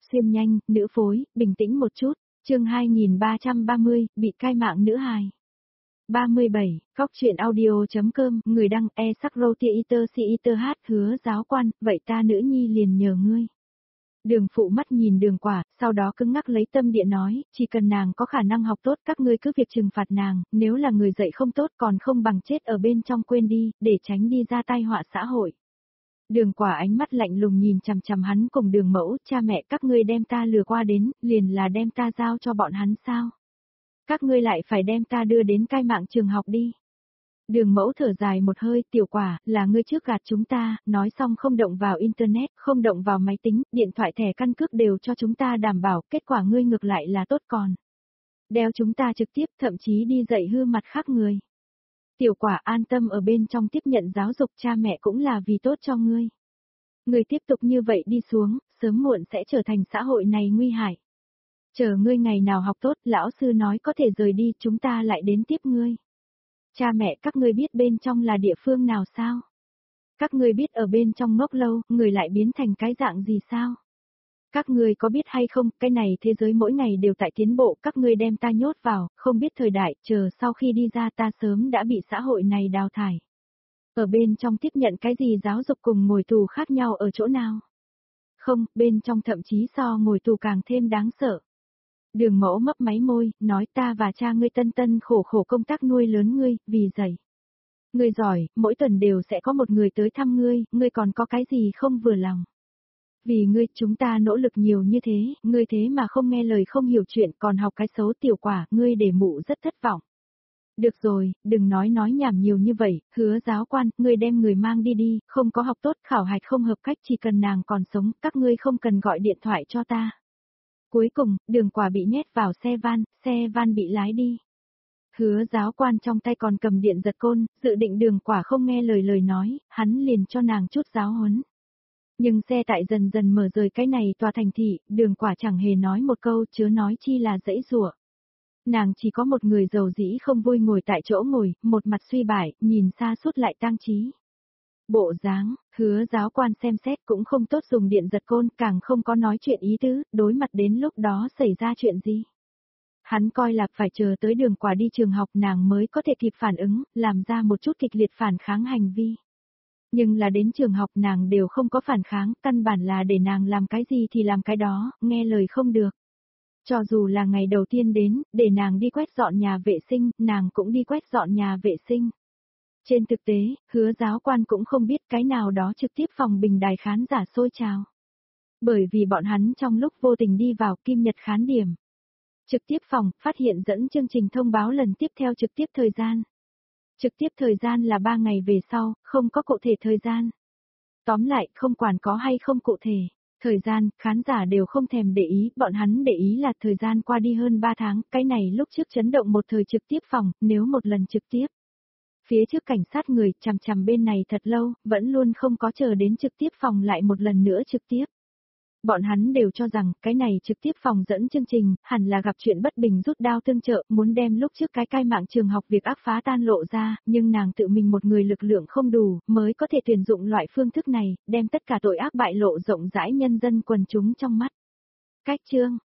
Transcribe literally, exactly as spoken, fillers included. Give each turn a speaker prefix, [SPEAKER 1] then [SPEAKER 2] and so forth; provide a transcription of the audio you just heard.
[SPEAKER 1] xuyên nhanh, nữ phối, bình tĩnh một chút. Chương hai nghìn ba trăm ba mươi, bị cai mạng nữ hài. ba mươi bảy, Cóc truyện audio.com, người đăng e sắc rô tia iter si iter hát, Hứa giáo quan, vậy ta nữ nhi liền nhờ ngươi. Đường phụ mắt nhìn Đường Quả, sau đó cứng ngắc lấy tâm địa nói, chỉ cần nàng có khả năng học tốt các ngươi cứ việc trừng phạt nàng, nếu là người dạy không tốt còn không bằng chết ở bên trong quên đi, để tránh đi ra tai họa xã hội. Đường Quả ánh mắt lạnh lùng nhìn chằm chằm hắn cùng Đường Mẫu, cha mẹ các ngươi đem ta lừa qua đến, liền là đem ta giao cho bọn hắn sao? Các ngươi lại phải đem ta đưa đến cai mạng trường học đi. Đường Mẫu thở dài một hơi, Tiểu Quả, là ngươi trước gạt chúng ta, nói xong không động vào internet, không động vào máy tính, điện thoại thẻ căn cước đều cho chúng ta đảm bảo, kết quả ngươi ngược lại là tốt còn. Đeo chúng ta trực tiếp, thậm chí đi dạy hư mặt khác người. Tiểu Quả an tâm ở bên trong tiếp nhận giáo dục, cha mẹ cũng là vì tốt cho ngươi. Ngươi tiếp tục như vậy đi xuống, sớm muộn sẽ trở thành xã hội này nguy hại. Chờ ngươi ngày nào học tốt, lão sư nói có thể rời đi, chúng ta lại đến tiếp ngươi. Cha mẹ các ngươi biết bên trong là địa phương nào sao? Các ngươi biết ở bên trong ngốc lâu, người lại biến thành cái dạng gì sao? Các ngươi có biết hay không, cái này thế giới mỗi ngày đều tại tiến bộ, các ngươi đem ta nhốt vào, không biết thời đại, chờ sau khi đi ra ta sớm đã bị xã hội này đào thải. Ở bên trong tiếp nhận cái gì giáo dục cùng ngồi tù khác nhau ở chỗ nào? Không, bên trong thậm chí so ngồi tù càng thêm đáng sợ. Đường Mẫu mấp máy môi, nói ta và cha ngươi tân tân khổ khổ công tác nuôi lớn ngươi, vì dạy. Ngươi giỏi, mỗi tuần đều sẽ có một người tới thăm ngươi, ngươi còn có cái gì không vừa lòng. Vì ngươi, chúng ta nỗ lực nhiều như thế, ngươi thế mà không nghe lời không hiểu chuyện còn học cái xấu. Tiểu Quả, ngươi để mụ rất thất vọng. Được rồi, đừng nói nói nhảm nhiều như vậy, Hứa giáo quan, ngươi đem người mang đi đi, không có học tốt, khảo hạch không hợp cách, chỉ cần nàng còn sống, các ngươi không cần gọi điện thoại cho ta. Cuối cùng, Đường Quả bị nhét vào xe van, xe van bị lái đi. Hứa giáo quan trong tay còn cầm điện giật côn, dự định Đường Quả không nghe lời lời nói, hắn liền cho nàng chút giáo huấn. Nhưng xe tại dần dần mở rời cái này tòa thành thị, Đường Quả chẳng hề nói một câu, chớ nói chi là dãy rủa. Nàng chỉ có một người giàu dĩ không vui ngồi tại chỗ ngồi, một mặt suy bại, nhìn xa suốt lại tang trí. Bộ dáng, Hứa giáo quan xem xét cũng không tốt dùng điện giật côn, càng không có nói chuyện ý tứ, đối mặt đến lúc đó xảy ra chuyện gì. Hắn coi là phải chờ tới Đường Quả đi trường học nàng mới có thể kịp phản ứng, làm ra một chút kịch liệt phản kháng hành vi. Nhưng là đến trường học nàng đều không có phản kháng, căn bản là để nàng làm cái gì thì làm cái đó, nghe lời không được. Cho dù là ngày đầu tiên đến, để nàng đi quét dọn nhà vệ sinh, nàng cũng đi quét dọn nhà vệ sinh. Trên thực tế, Hứa giáo quan cũng không biết cái nào đó trực tiếp phòng bình đài khán giả sôi trào. Bởi vì bọn hắn trong lúc vô tình đi vào Kim Nhật khán điểm. Trực tiếp phòng, phát hiện dẫn chương trình thông báo lần tiếp theo trực tiếp thời gian. Trực tiếp thời gian là ba ngày về sau, không có cụ thể thời gian. Tóm lại, không quản có hay không cụ thể. Thời gian, khán giả đều không thèm để ý, bọn hắn để ý là thời gian qua đi hơn ba tháng, cái này lúc trước chấn động một thời trực tiếp phòng, nếu một lần trực tiếp. Phía trước cảnh sát người chằm chằm bên này thật lâu, vẫn luôn không có chờ đến trực tiếp phòng lại một lần nữa trực tiếp. Bọn hắn đều cho rằng cái này trực tiếp phòng dẫn chương trình, hẳn là gặp chuyện bất bình rút đao tương trợ, muốn đem lúc trước cái cai mạng trường học việc ác phá tan lộ ra, nhưng nàng tự mình một người lực lượng không đủ, mới có thể tuyển dụng loại phương thức này, đem tất cả tội ác bại lộ rộng rãi nhân dân quần chúng trong mắt. Cách chương,